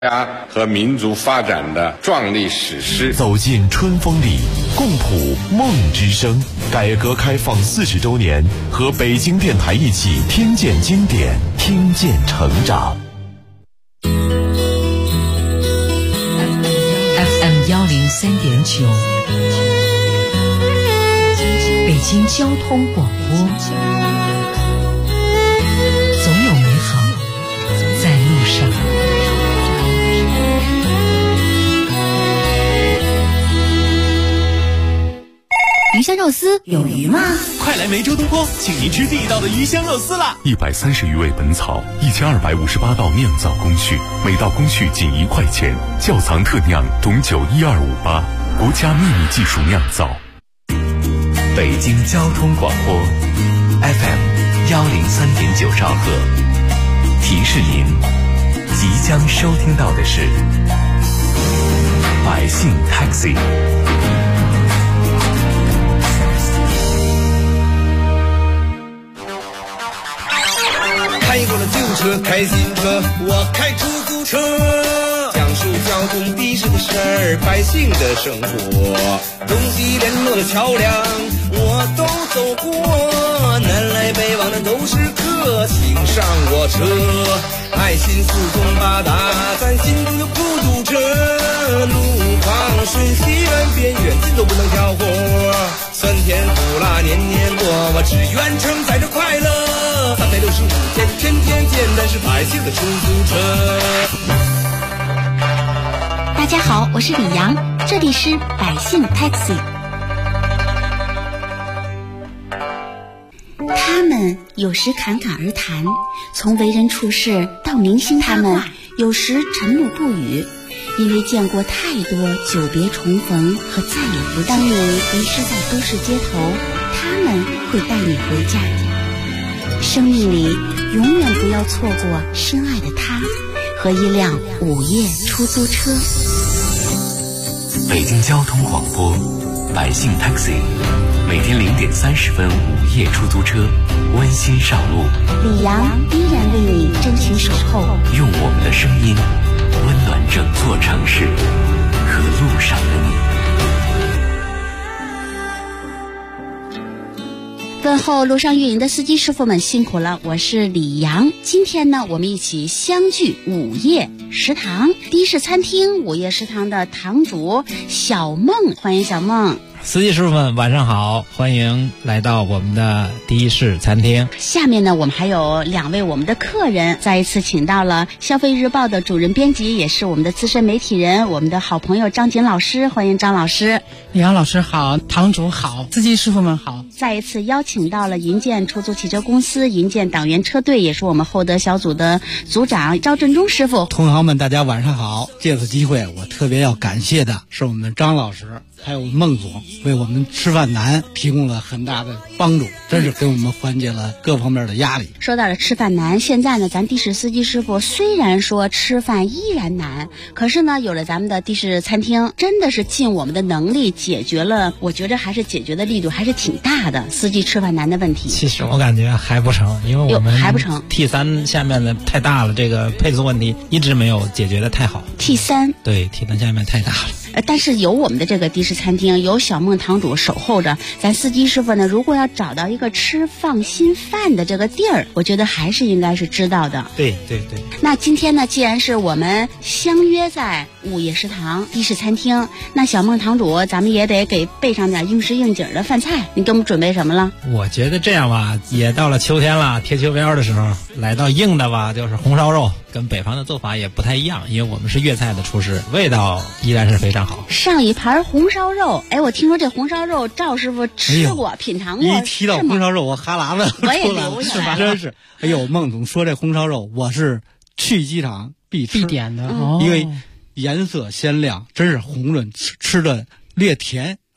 家和民族发展的壮丽史诗。 走进春风里，共谱梦之声。改革开放40周年，和北京电台一起听见经典，听见成长。 FM 103.9，北京交通广播，总有美好在路上。 鱼香肉丝有鱼吗？ 快来梅州东坡，请您吃地道的鱼香肉丝啦 ！130余味本草，1258道酿造工序，每道工序仅1块钱，窖藏特酿董酒12588，国家秘密技术酿造。 北京交通广播 FM 103.9兆赫，提示您即将收听到的是百姓 Taxi。 开过了旧车，开新车，我开出租车，讲述交通的士的事儿，百姓的生活，东西联络的桥梁我都走过，南来北往的都是客，请上我车，爱心四通八达，咱心中有孤独车，路旁顺西南边远近都不能挑活，酸甜苦辣年年过，我只愿承载着快乐，365天天天见，但是百姓的出租车。 大家好，我是李阳，这里是百姓 Taxi。 他们有时侃侃而谈，从为人处事到明星他们有时沉默不语，因为见过太多久别重逢和再也不当你遗失在都市街头，他们会带你回家。生命里永远不要错过深爱的他和一辆午夜出租车。 北京交通广播百姓 Taxi， 每天0点30分午夜出租车温馨上路， 李阳依然为你真情守候， 用我们的声音温暖整座城市和路上的你。 问候路上运营的司机师傅们辛苦了，我是李阳。今天呢，我们一起相聚午夜食堂的士餐厅午夜食堂的堂主小梦，欢迎小梦。 司机师傅们晚上好，欢迎来到我们的的士餐厅。 下面呢，我们还有2位我们的客人，再一次请到了消费日报的主任编辑，也是我们的资深媒体人，我们的好朋友张锦老师，欢迎张老师。 李阳老师好，堂主好，司机师傅们好。 再一次邀请到了银建出租汽车公司银建党员车队，也是我们厚德小组的组长赵振中师傅。 同行们大家晚上好，借此机会我特别要感谢的是我们的张老师还有孟总，为我们吃饭难提供了很大的帮助，真是给我们缓解了各方面的压力。 说到了吃饭难，现在呢，咱的士司机师傅虽然说吃饭依然难，可是呢，有了咱们的的士餐厅，真的是尽我们的能力解决了，我觉得还是解决的力度还是挺大的司机吃饭难的问题。 其实我感觉还不成，因为我们还不成 T3 下面的太大了，这个配送问题一直没有解决的太好。 T3 对 T3 下面太大了。 但是有我们的这个的士餐厅，有小梦堂主守候着，咱司机师傅呢，如果要找到一个吃放心饭的这个地儿，我觉得还是应该是知道的。 对对对。 那今天呢，既然是我们相约在午夜食堂的士餐厅，那小梦堂主咱们也得给备上点应时应景的饭菜，你给我们准备什么了？ 我觉得这样吧，也到了秋天了，贴秋膘的时候，来到硬的吧，就是红烧肉，跟北方的做法也不太一样，因为我们是粤菜的厨师，味道依然是非常好。 上一盘红烧肉，哎，我听说这红烧肉赵师傅吃过、品尝过。 一提到红烧肉，我哈喇子我也流下来了， 真是。哎呦，孟总说这红烧肉，我是去机场必点的，因为颜色鲜亮，真是红润，吃的略甜。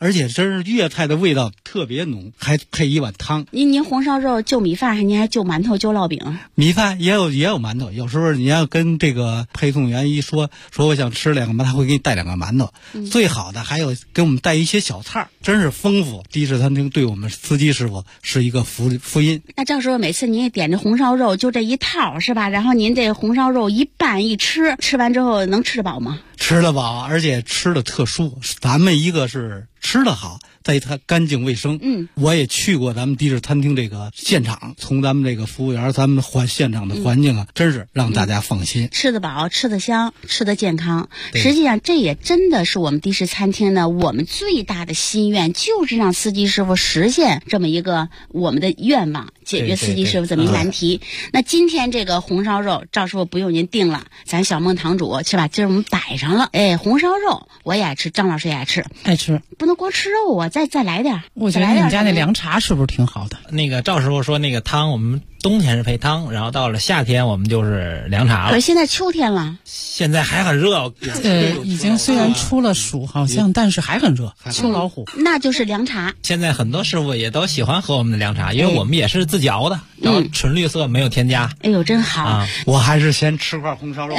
而且真是粤菜的味道特别浓，还配一碗汤。 您红烧肉就米饭，您还就馒头就烙饼？ 米饭也有馒头，有时候你要跟这个配送员一说我想吃2个馒头，他会给你带2个馒头。最好的还有给我们带一些小菜，真是丰富。的士餐厅对我们司机师傅是一个福音。 那赵师傅每次您也点着红烧肉就这一套是吧？然后您这红烧肉一拌一吃，吃完之后能吃得饱吗？ 吃得饱，而且吃得特舒服。咱们一个是吃得好，在它干净卫生。我也去过咱们的士餐厅这个现场，从咱们这个服务员，咱们现场的环境啊，真是让大家放心。 吃得饱，吃得香，吃得健康。实际上这也真的是我们的士餐厅呢，我们最大的心愿就是让司机师傅实现这么一个我们的愿望，解决司机师傅这么一难题。那今天这个红烧肉，赵师傅不用您定了，咱小孟堂主是吧？今儿我们摆上了，红烧肉我也爱吃，张老师也爱吃，不能光吃肉啊，再来点。 我觉得你们家那凉茶是不是挺好的？ 那个赵师傅说那个汤，我们冬天是配汤，然后到了夏天我们就是凉茶了。 可是现在秋天了， 现在还很热。 已经虽然出了暑好像，但是还很热，秋老虎。 那就是凉茶。 现在很多师傅也都喜欢喝我们的凉茶，因为我们也是自己熬的，然后纯绿色，没有添加。 哎呦，真好！ 我还是先吃块红烧肉。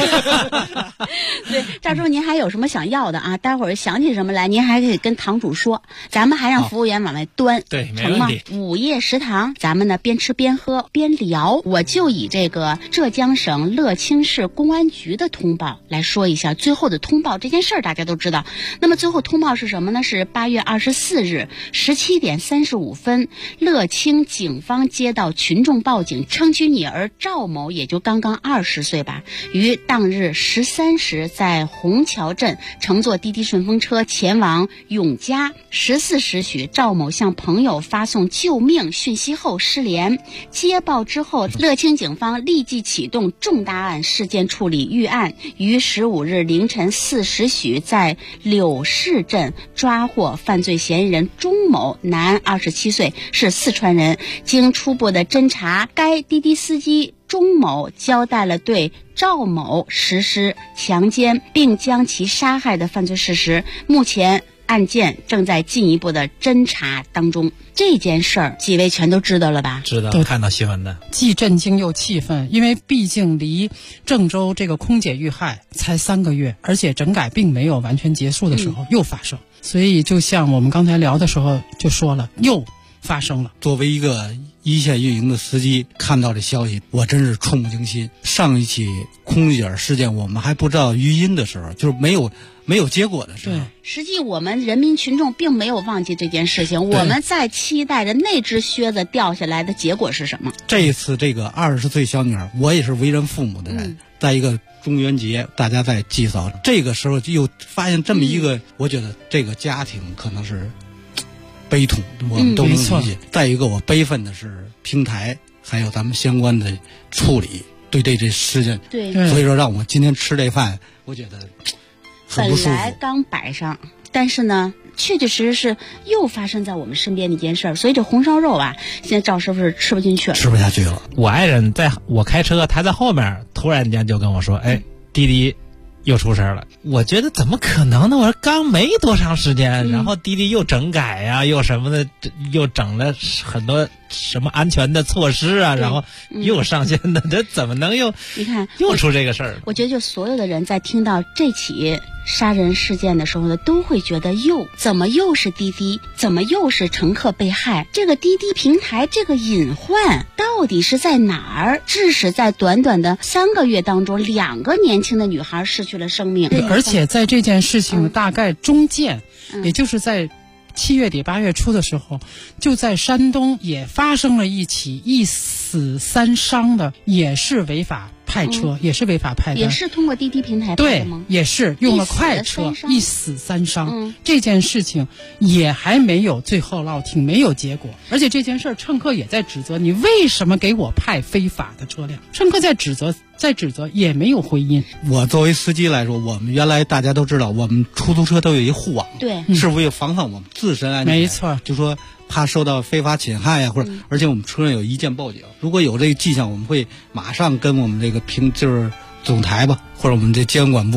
对，赵师傅，您还有什么想要的啊？待会儿想起什么来，您还可以跟堂主说，咱们还让服务员往外端。 对，没问题。 午夜食堂，咱们呢边吃边喝边聊。我就以这个浙江省乐清市公安局的通报来说一下最后的通报这件事儿，大家都知道。那么最后通报是什么呢？是8月24日17点35分，乐清警方接到群众报警，称其女儿赵某也就刚刚20岁吧，于当日13时在虹桥镇乘坐滴滴顺风车前往永嘉。14时许，赵某向朋友发送救命讯息后失联。接报之后，乐清警方立即启动重大案事件处理预案，于15日凌晨4时许在柳市镇抓获犯罪嫌疑人钟某，男27岁，是四川人。经初步的侦查，该滴滴司机钟某交代了对赵某实施强奸并将其杀害的犯罪事实。目前案件正在进一步的侦查当中。这件事儿几位全都知道了吧？ 知道，看到新闻的， 既震惊又气愤，因为毕竟离郑州这个空姐遇害才3个月，而且整改并没有完全结束的时候又发生，所以就像我们刚才聊的时候就说了，又发生了。 作为一个一线运营的司机，看到这消息我真是触目惊心。上一起空姐事件我们还不知道余音的时候，就是没有结果的时候。 实际我们人民群众并没有忘记这件事情，我们在期待着那只靴子掉下来的结果是什么。 这一次这个20岁小女孩，我也是为人父母的人，在一个中元节大家在祭扫，这个时候又发现这么一个，我觉得这个家庭可能是悲痛，我们都能理解。再一个我悲愤的是平台还有咱们相关的处理对这事件， 对， 所以说让我今天吃这饭我觉得很不舒服。 本来刚摆上，但是呢确确实实是又发生在我们身边的一件事儿，所以这红烧肉啊，现在赵师傅是吃不进去了， 吃不下去了。 我爱人在我开车，他在后面突然间就跟我说，滴滴又出事了。我觉得怎么可能呢？我说刚没多长时间，然后滴滴又整改呀，又什么的，又整了很多什么安全的措施啊，然后又上线的，这怎么能又你看又出这个事儿？ 我觉得就所有的人在听到这起杀人事件的时候呢，都会觉得怎么又是滴滴，怎么又是乘客被害？这个滴滴平台这个隐患到底是在哪儿？致使在短短的3个月当中，2个年轻的女孩失去了生命。 而且在这件事情大概中间，也就是在7月底8月初的时候，就在山东也发生了一起1死3伤的，也是违法派车，也是违法派的， 也是通过滴滴平台派的吗？ 对，也是用了快车，1死3伤。这件事情也还没有最后落听，没有结果。而且这件事乘客也在指责你为什么给我派非法的车辆，乘客在指责也没有回音。 我作为司机来说，我们原来大家都知道，我们出租车都有一护网， 对， 是为了防范我们自身安全。 没错， 就说怕受到非法侵害呀，或者而且我们车上有一键报警，如果有这个迹象，我们会马上跟我们这个就是总台吧，或者我们这监管部门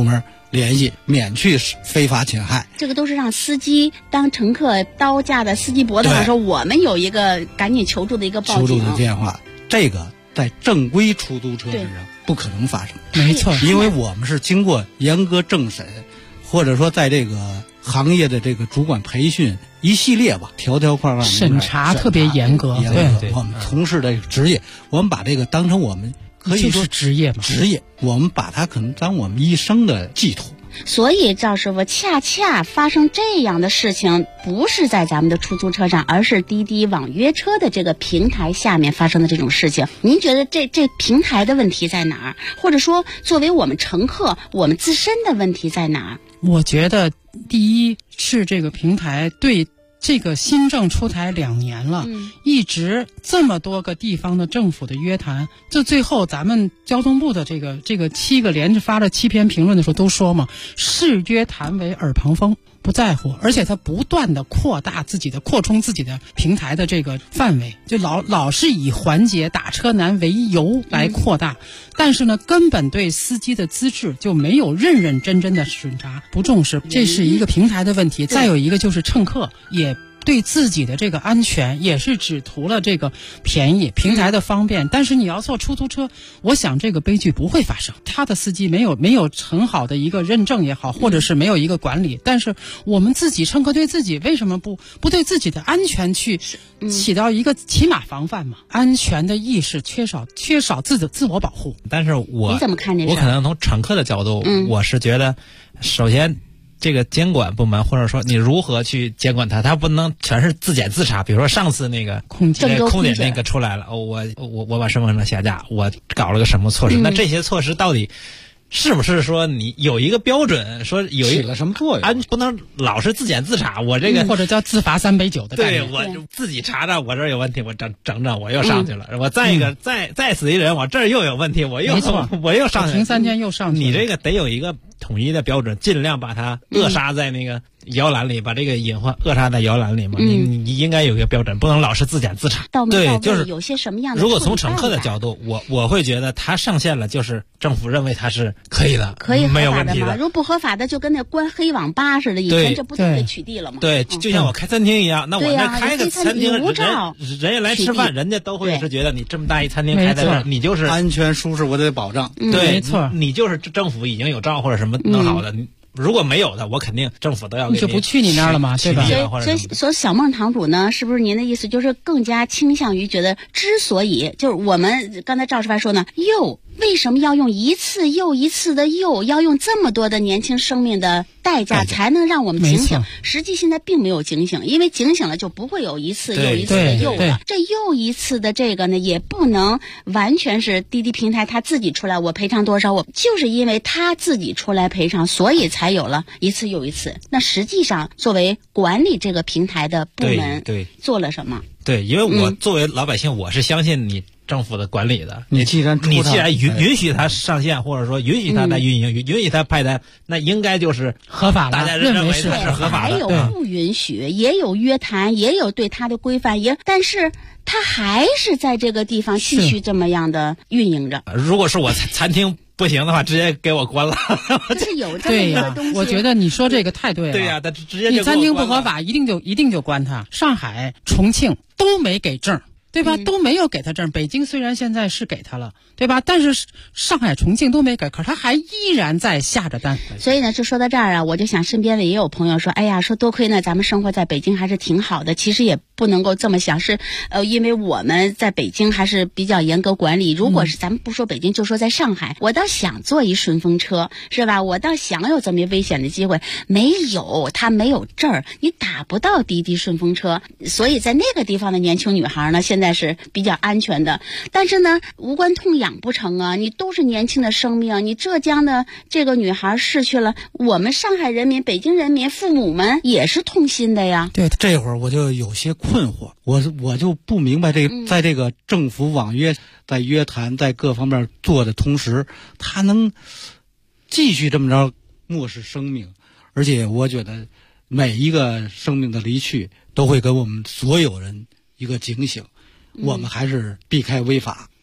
联系，免去非法侵害。 这个都是让司机当乘客刀架在司机脖子上说，我们有一个赶紧求助的一个报警求助的电话，这个在正规出租车身上不可能发生。 没错， 因为我们是经过严格政审，或者说在这个行业的这个主管培训一系列吧，条条框框审查特别严格。 对，我们从事的职业，我们把这个当成我们可以说就是职业嘛， 职业，我们把它可能当我们一生的寄托。 所以赵师傅，恰恰发生这样的事情，不是在咱们的出租车上，而是滴滴网约车的这个平台下面发生的这种事情。您觉得这平台的问题在哪儿？或者说，作为我们乘客，我们自身的问题在哪儿？ 我觉得第一是这个平台对这个新政出台2年了，一直这么多个地方的政府的约谈，就最后咱们交通部的这个7个连着发了7篇评论的时候都说嘛，视约谈为耳旁风，不在乎，而且他不断的扩充自己的平台的这个范围，就老是以缓解打车难为由来扩大，但是呢，根本对司机的资质就没有认认真真的审查，不重视，这是一个平台的问题。再有一个就是乘客也对自己的这个安全也是只图了这个便宜，平台的方便，但是你要坐出租车，我想这个悲剧不会发生。他的司机没有很好的一个认证也好，或者是没有一个管理，但是我们自己乘客对自己为什么不对自己的安全去起到一个起码防范嘛？安全的意识缺少自我保护。 但是你怎么看这事？ 我可能从乘客的角度，我是觉得，首先这个监管部门，或者说你如何去监管它不能全是自检自查。比如说上次那个空姐那个出来了，我把身份证下架，我搞了个什么措施？那这些措施到底是不是说你有一个标准，说有起了什么作用？ 不能老是自检自查，我这个或者叫自罚3杯酒的概念。 对，我自己查查我这儿有问题，我整我又上去了。我再一个再死一人，我这儿又有问题，我又上去了， 停3天又上去了。 你这个得有一个统一的标准，尽量把它扼杀在那个摇篮里，把这个隐患扼杀在摇篮里嘛。你应该有一个标准，不能老是自检自查。对，就是有些什么样的。 如果从乘客的角度，我会觉得他上线了，就是政府认为他是可以的，没有问题的。 如果不合法的，就跟那关黑网吧似的，以前这不都被取缔了吗？ 对，就像我开餐厅一样，那我那开个餐厅，人家来吃饭，人家都会是觉得你这么大一餐厅开在这儿，你就是安全舒适，我得保障。 对， 没错， 你就是政府已经有照或者什么弄好的。如果没有的，我肯定政府都要给你就不去你那儿了嘛，对吧？ 所以小孟堂主呢，是不是您的意思就是更加倾向于觉得，之所以就是我们刚才赵师范说呢，为什么要用一次又一次的要用这么多的年轻生命的代价才能让我们警醒？实际现在并没有警醒，因为警醒了就不会有一次又一次的了。这又一次的这个呢，也不能完全是滴滴平台他自己出来我赔偿多少，我就是因为他自己出来赔偿，所以才有了一次又一次。那实际上作为管理这个平台的部门做了什么？ 对，因为我作为老百姓，我是相信你政府的管理的。 你既然允许他上线，或者说允许他在运营，允许他派单，那应该就是合法的。 大家认为是合法的。 还有不允许，也有约谈，也有对他的规范，但是他还是在这个地方继续这么样的运营着。 如果是我餐厅不行的话，直接给我关了。 这是有这么一个东西。 我觉得你说这个太对了。 对呀，他直接你餐厅不合法，一定就关他。上海、重庆都没给证，对吧？都没有给他证。北京虽然现在是给他了，对吧？但是上海、重庆都没给，可是他还依然在下着单。 所以呢，就说到这儿啊，我就想身边的也有朋友说，哎呀，说多亏呢，咱们生活在北京还是挺好的。其实也不能够这么想，是因为我们在北京还是比较严格管理。如果是咱们不说北京，就说在上海，我倒想坐一顺风车，是吧？我倒想有这么危险的机会，没有，他没有证儿，你打不到滴滴顺风车。所以在那个地方的年轻女孩呢，现在是比较安全的。但是呢，无关痛痒不成啊？你都是年轻的生命，你浙江的这个女孩逝去了，我们上海人民、北京人民父母们也是痛心的呀。 对，这会儿我就有些困惑，我就不明白在这个政府网约在约谈在各方面做的同时，他能继续这么着漠视生命，而且我觉得每一个生命的离去都会给我们所有人一个警醒。我们还是避开违法，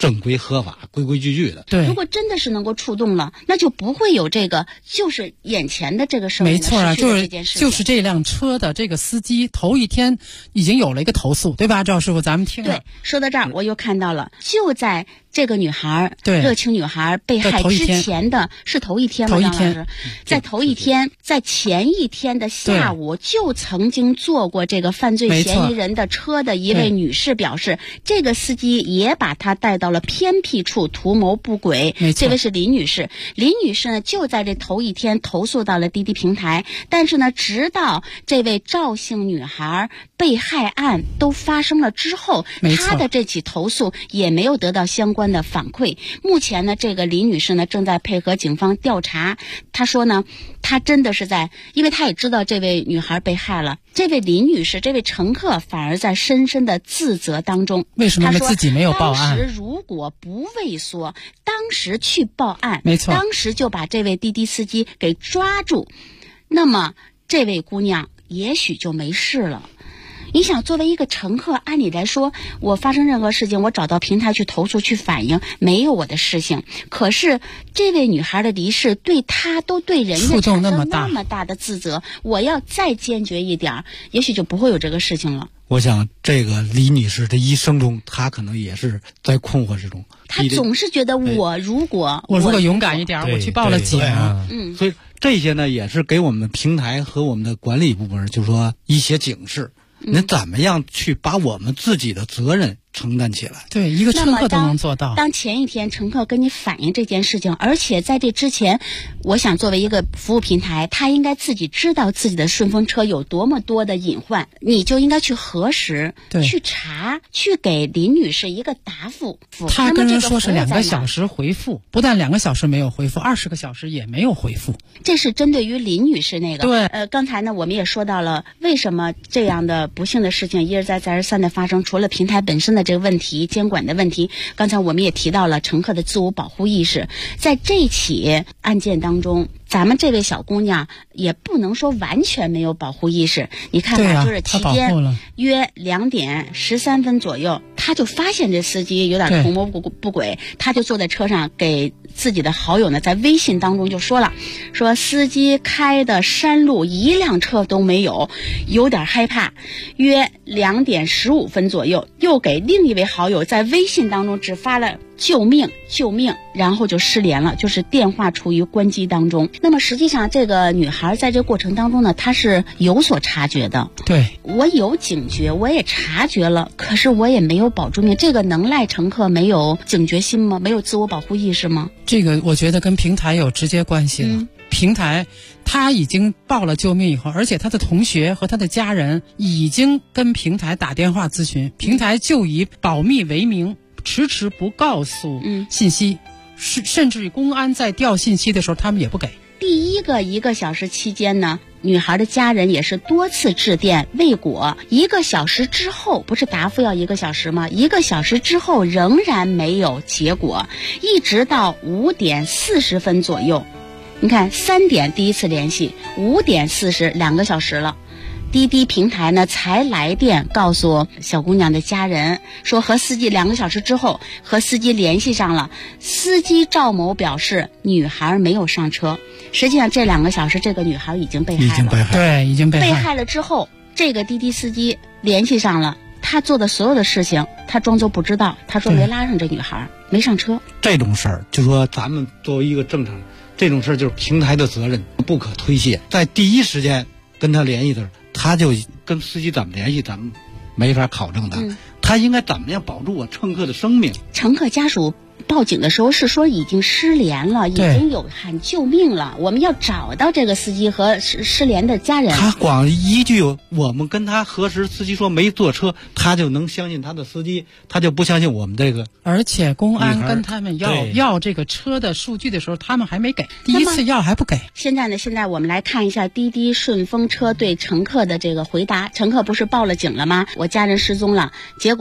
正规合法、规规矩矩的。 对， 如果真的是能够触动了，那就不会有这个就是眼前的这个生命没错啊， 就是这辆车的这个司机头一天已经有了一个投诉，对吧，赵师傅？咱们听了。 对，说到这儿，我又看到了，就在这个女孩， 对， 热情女孩被害之前的是头一天吗？张老师，在头一天，在前一天的下午，就曾经坐过这个犯罪嫌疑人的车的一位女士表示，这个司机也把她带到了偏僻处图谋不轨。这位是林女士，林女士呢就在这头一天投诉到了滴滴平台，但是呢，直到这位赵姓女孩被害案都发生了之后，她的这起投诉也没有得到相关的反馈。目前呢，这个林女士呢正在配合警方调查。她说呢，她真的是因为她也知道这位女孩被害了，这位林女士，这位乘客反而在深深的自责当中。 为什么自己没有报案？ 当时如果不畏缩，当时去报案， 没错， 当时就把这位滴滴司机给抓住，那么这位姑娘也许就没事了。你想，作为一个乘客，按理来说，我发生任何事情，我找到平台去投诉、去反映，没有我的事情。可是这位女孩的离世，对她都对人家产生那么大的自责，我要再坚决一点，也许就不会有这个事情了。 我想，这个李女士的一生中，她可能也是在困惑之中。 她总是觉得我如果勇敢一点，我去报了警。 所以这些呢，也是给我们平台和我们的管理部门，就是说一些警示。你怎么样去把我们自己的责任承担起来？ 对，一个乘客都能做到。 当前一天乘客跟你反映这件事情，而且在这之前，我想作为一个服务平台，他应该自己知道自己的顺风车有多么多的隐患，你就应该去核实、去查、去给林女士一个答复。 他跟人说是2个小时回复，不但2个小时没有回复，20个小时也没有回复。 这是针对于林女士那个。 对， 刚才呢，我们也说到了为什么这样的不幸的事情一而再再而三的发生，除了平台本身的这个问题、监管的问题，刚才我们也提到了乘客的自我保护意识。在这起案件当中，咱们这位小姑娘也不能说完全没有保护意识。你看吧，就是期间约2点13分左右，她就发现这司机有点图谋不轨，她就坐在车上给自己的好友呢在微信当中就说了，说司机开的山路一辆车都没有，有点害怕。约2点15分左右，又给另一位好友在微信当中只发了救命救命，然后就失联了，就是电话处于关机当中。那么实际上这个女孩在这过程当中呢，她是有所察觉的。 对， 我有警觉，我也察觉了，可是我也没有保住命。这个能赖乘客没有警觉心吗？没有自我保护意识吗？ 这个我觉得跟平台有直接关系了。平台他已经报了救命以后，而且他的同学和他的家人已经跟平台打电话咨询，平台就以保密为名迟迟不告诉信息，甚至于公安在调信息的时候他们也不给。 第一个1个小时期间呢，女孩的家人也是多次致电未果，1个小时之后，不是答复要1个小时吗？1个小时之后仍然没有结果，一直到5点40分左右，你看3点第一次联系，5点40，2个小时了。滴滴平台呢才来电告诉小姑娘的家人，说和司机2个小时之后和司机联系上了，司机赵某表示女孩没有上车。实际上这2个小时这个女孩已经被害了， 对，已经被害了之后，这个滴滴司机联系上了，他做的所有的事情他装作不知道，他说没拉上这女孩，没上车。 这种事儿就说咱们作为一个正常人，这种事儿就是平台的责任不可推卸。在第一时间跟他联系的时候，他就跟司机怎么联系咱们没法考证他，他应该怎么样保住我乘客的生命。 乘客家属报警的时候是说已经失联了，已经有喊救命了，我们要找到这个司机和失联的家人。 他光一句我们跟他核实，司机说没坐车，他就能相信他的司机，他就不相信我们这个。 而且公安跟他们要这个车的数据的时候，他们还没给，第一次要还不给。 现在我们来看一下滴滴顺风车对乘客的这个回答。乘客不是报了警了吗？我家人失踪了，结果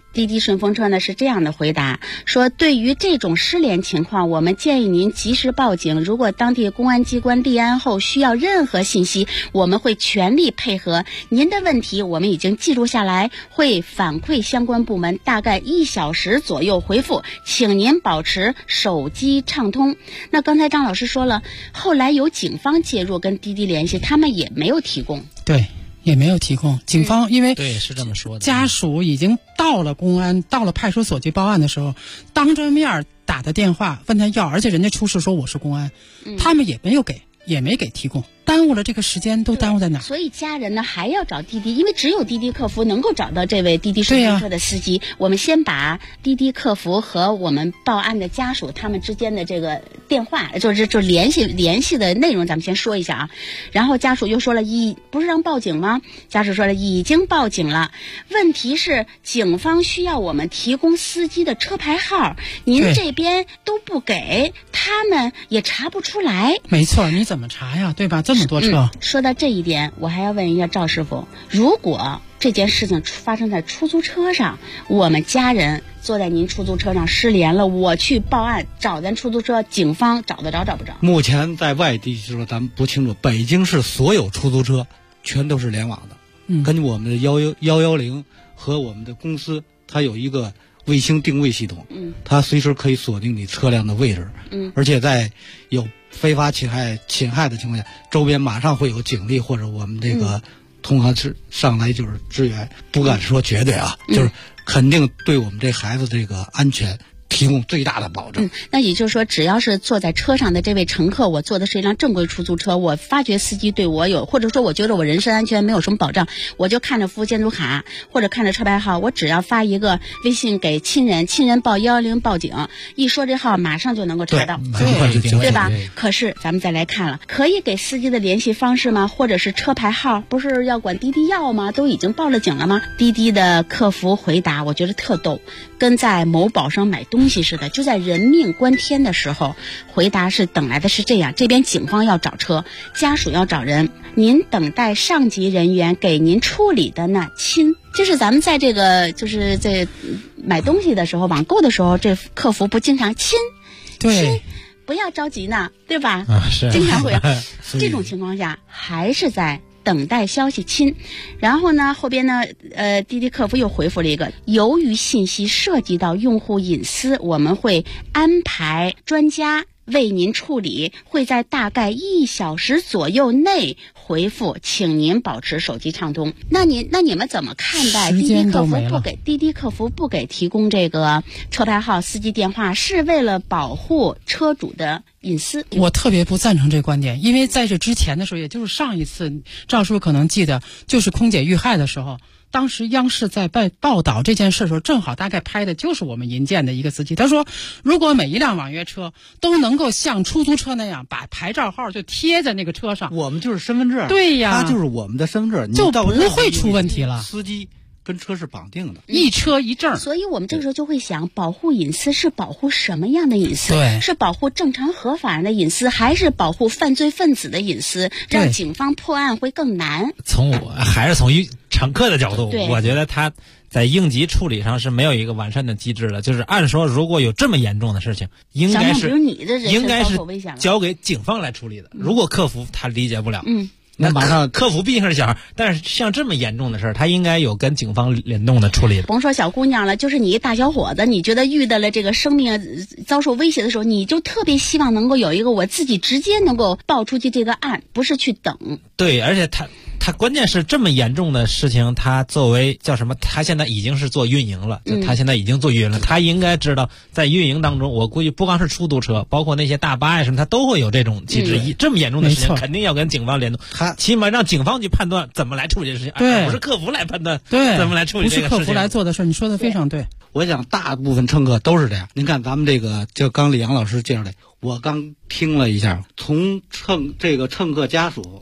滴滴顺风车呢是这样的回答，说对于这种失联情况，我们建议您及时报警，如果当地公安机关立案后需要任何信息，我们会全力配合。您的问题我们已经记录下来，会反馈相关部门，大概1小时左右回复，请您保持手机畅通。那刚才张老师说了，后来有警方介入跟滴滴联系，他们也没有提供。 对，也没有提供。警方因为对是这么说的， 家属已经到了公安，到了派出所去报案的时候，当着面打的电话问他要，而且人家出示说我是公安，他们也没有给，也没给提供，耽误了这个时间，都耽误在哪？ 所以家人呢还要找滴滴，因为只有滴滴客服能够找到这位滴滴顺风车的司机。我们先把滴滴客服和我们报案的家属他们之间的这个电话，就联系的内容，咱们先说一下啊。然后家属又说了，不是让报警吗？家属说了已经报警了，问题是警方需要我们提供司机的车牌号，您这边都不给，他们也查不出来。 没错，你怎么查呀？对吧？这么多车。 说到这一点，我还要问一下赵师傅，如果这件事情发生在出租车上，我们家人坐在您出租车上失联了，我去报案找咱出租车，警方找得着找不着？ 目前在外地说咱们不清楚，北京市所有出租车全都是联网的，根据我们的110和我们的公司，它有一个卫星定位系统，它随时可以锁定你车辆的位置，而且在有非法侵害的情况下，周边马上会有警力或者我们这个同行上来就是支援，不敢说绝对啊，就是肯定对我们这孩子这个安全提供最大的保证。 那也就是说，只要是坐在车上的这位乘客，我坐的是一辆正规出租车，我发觉司机对我有，或者说我觉得我人身安全没有什么保障，我就看着服务建筑卡或者看着车牌号，我只要发一个微信给亲人报110报警，一说这号马上就能够查到，对吧？可是咱们再来看了，可以给司机的联系方式吗？或者是车牌号？不是要管滴滴要吗？都已经报了警了吗？滴滴的客服回答，我觉得特逗，跟在某宝上买东西似的，就在人命关天的时候，回答是等来的是这样：这边警方要找车，家属要找人，您等待上级人员给您处理的呢，亲。就是咱们在这个就是在买东西的时候，网购的时候，这客服不经常亲， 对， 不要着急呢，对吧？ 是经常会这种情况下还是在等待消息亲。然后呢，后边呢滴滴客服又回复了一个，由于信息涉及到用户隐私，我们会安排专家为您处理，会在大概1小时左右内回复，请您保持手机畅通。那你们怎么看待滴滴客服不给提供这个车牌号、司机电话，是为了保护车主的隐私？ 我特别不赞成这观点，因为在这之前的时候，也就是上一次赵叔可能记得，就是空姐遇害的时候，当时央视在报道这件事的时候，正好大概拍的就是我们银建的一个司机。他说，如果每一辆网约车都能够像出租车那样把牌照号就贴在那个车上， 我们就是身份证， 对呀， 它就是我们的身份证， 就不会出问题了。 司机跟车是绑定的， 一车一证。 所以我们这个时候就会想，保护隐私是保护什么样的隐私？ 对， 是保护正常合法人的隐私，还是保护犯罪分子的隐私，让警方破案会更难？ 还是从乘客的角度，我觉得他在应急处理上是没有一个完善的机制的。就是按说，如果有这么严重的事情，应该是交给警方来处理的。如果客服他理解不了， 那马上客服毕竟是小孩，但是像这么严重的事儿，他应该有跟警方联动的处理的。 甭说小姑娘了，就是你一大小伙子，你觉得遇到了这个生命遭受威胁的时候，你就特别希望能够有一个我自己直接能够报出去这个案，不是去等。 对，而且他关键是这么严重的事情，他作为叫什么？他现在已经是做运营了，他现在已经做运营了，他应该知道在运营当中，我估计不光是出租车，包括那些大巴呀什么，他都会有这种机制。这么严重的事情，肯定要跟警方联动，他起码让警方去判断怎么来处理这事情，而不是客服来判断怎么来处理这个事情。 不是客服来做的事，你说的非常对。 我想大部分乘客都是这样。您看咱们这个，就刚李阳老师介绍的，我刚听了一下，从乘客家属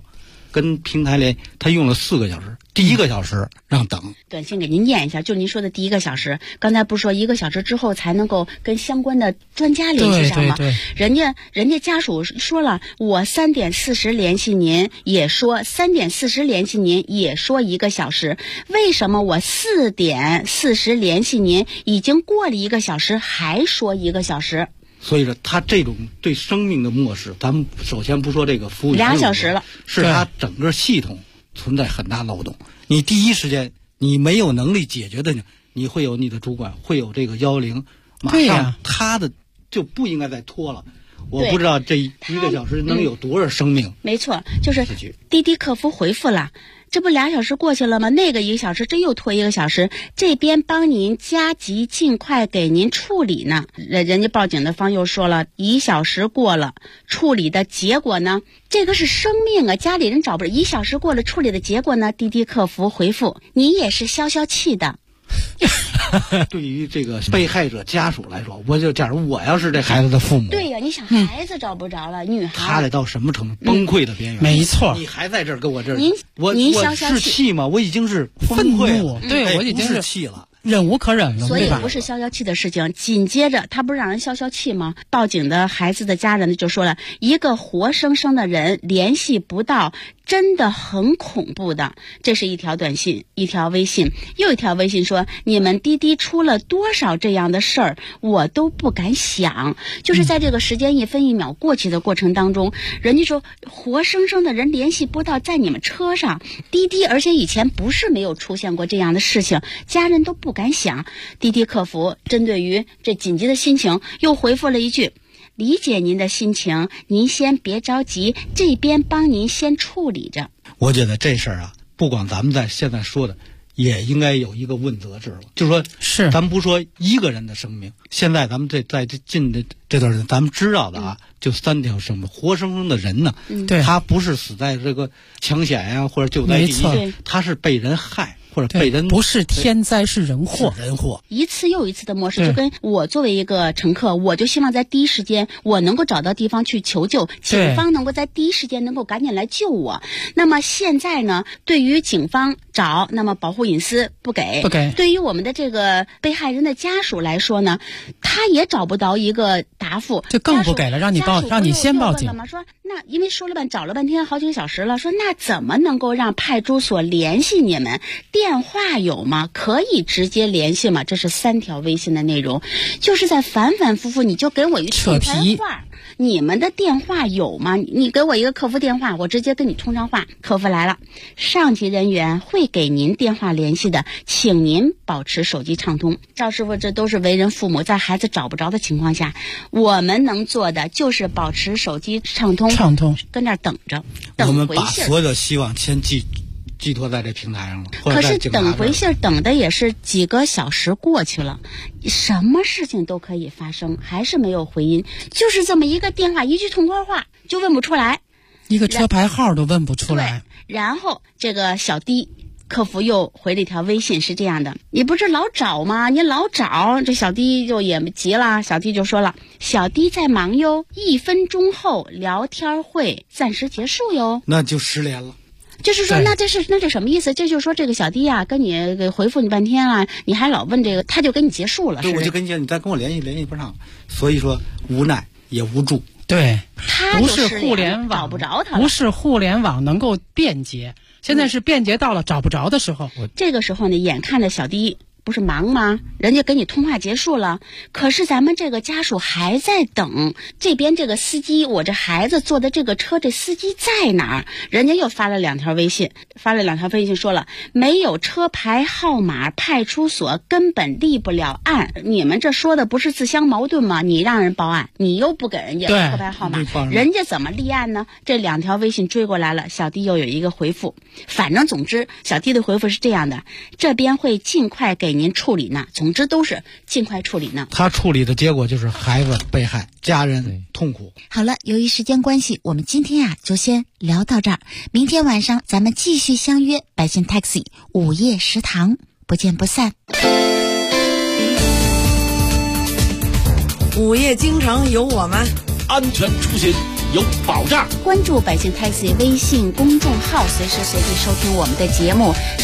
跟平台联系，他用了4个小时，第1个小时让等。 短信给您念一下，就您说的第1个小时，刚才不是说1个小时之后才能够跟相关的专家联系上吗？ 对， 人家家属说了，我3点40联系您，也说3点40联系您，也说1个小时，为什么我4点40联系您，已经过了1个小时还说1个小时？ 所以说，他这种对生命的漠视，咱们首先不说这个服务 2小时了， 是他整个系统存在很大漏洞。你第一时间你没有能力解决的，你会有你的主管，会有这个110，马上他的就不应该再拖了。我不知道这1个小时能有多少生命。 没错，就是滴滴客服回复了。这不2小时过去了吗？那个1个小时，这又拖1个小时，这边帮您加急，尽快给您处理呢。人家报警的方又说了，1小时过了，处理的结果呢？这个是生命啊，家里人找不着。1小时过了，处理的结果呢？滴滴客服回复：你也是消气的。 对于这个被害者家属来说，假如我要是这孩子的父母， 对呀，你想孩子找不着了，女孩他得到什么程度？崩溃的边缘。 没错， 你还在这儿跟我这儿， 您消是气吗？我已经是愤怒，对，我已经是气了。 忍无可忍了， 所以不是消气的事情。紧接着他不是让人消气吗？报警的孩子的家人呢就说了，一个活生生的人联系不到，真的很恐怖的。这是一条短信，一条微信，又一条微信说，你们滴滴出了多少这样的事儿，我都不敢想。就是在这个时间1分1秒过去的过程当中，人家说活生生的人联系不到，在你们车上滴滴，而且以前不是没有出现过这样的事情，家人都不敢想。滴滴客服针对于这紧急的心情又回复了一句，理解您的心情，您先别着急，这边帮您先处理着。 我觉得这事儿啊，不光咱们现在说的，也应该有一个问责制了。就是说， 是咱们不说1个人的生命，现在咱们在近的这段时间，咱们知道的啊，就3条生命，活生生的人呢， 对， 他不是死在这个抢险呀，或者救灾第一，他是被人害。或者被人不是天灾，是人祸。 一次又一次的漠视，就跟我作为一个乘客，我就希望在第一时间我能够找到地方去求救，警方能够在第一时间能够赶紧来救我。那么现在呢，对于警方找，那么保护隐私不给。对于我们的这个被害人的家属来说呢，他也找不到一个答复， 这更不给了，让你先报警。 说那因为找了半天好几个小时了，说那怎么能够让派出所联系你们？电话有吗？可以直接联系吗？这是3条微信的内容，就是在反反复复，你就给我一通话，你们的电话有吗？你给我一个客服电话，我直接跟你通上话。客服来了，上级人员会给您电话联系的，请您保持手机畅通。赵师傅，这都是为人父母，在孩子找不着的情况下，我们能做的就是保持手机畅通，跟那儿等着， 我们把所有的希望先寄托在这平台上了。 可是等回信等的也是几个小时过去了，什么事情都可以发生，还是没有回音，就是这么一个电话，一句痛快话就问不出来， 一个车牌号都问不出来。 然后这个小弟客服又回了一条微信，是这样的，你不是老找吗？你老找。这小弟就也急了，小弟就说了，小弟在忙哟，1分钟后聊天会暂时结束哟。 那就失联了。 就是说，那这什么意思？这就是说，这个小弟啊，跟你给回复你半天了，你还老问这个，他就跟你结束了。 对，我就跟你讲，你再跟我联系不上，所以说无奈也无助。 对， 他不是互联网找不着他了， 不是互联网能够便捷，现在是便捷到了找不着的时候。 这个时候呢，眼看着小弟不是忙吗？人家给你通话结束了，可是咱们这个家属还在等。这边这个司机，我这孩子坐的这个车，这司机在哪儿？人家又发了2条微信，说了没有车牌号码，派出所根本立不了案。你们这说的不是自相矛盾吗？你让人报案，你又不给人家车牌号码，人家怎么立案呢？这2条微信追过来了，小弟又有一个回复。反正总之，小弟的回复是这样的：这边会尽快给您处理呢。总之都是尽快处理呢。 他处理的结果就是孩子被害，家人痛苦。 好了，由于时间关系，我们今天就先聊到这儿。明天晚上咱们继续相约百姓 Taxi 午夜食堂，不见不散。 午夜京城有我们， 安全出行有保障。 关注百姓 Taxi 微信公众号，随时随地收听我们的节目。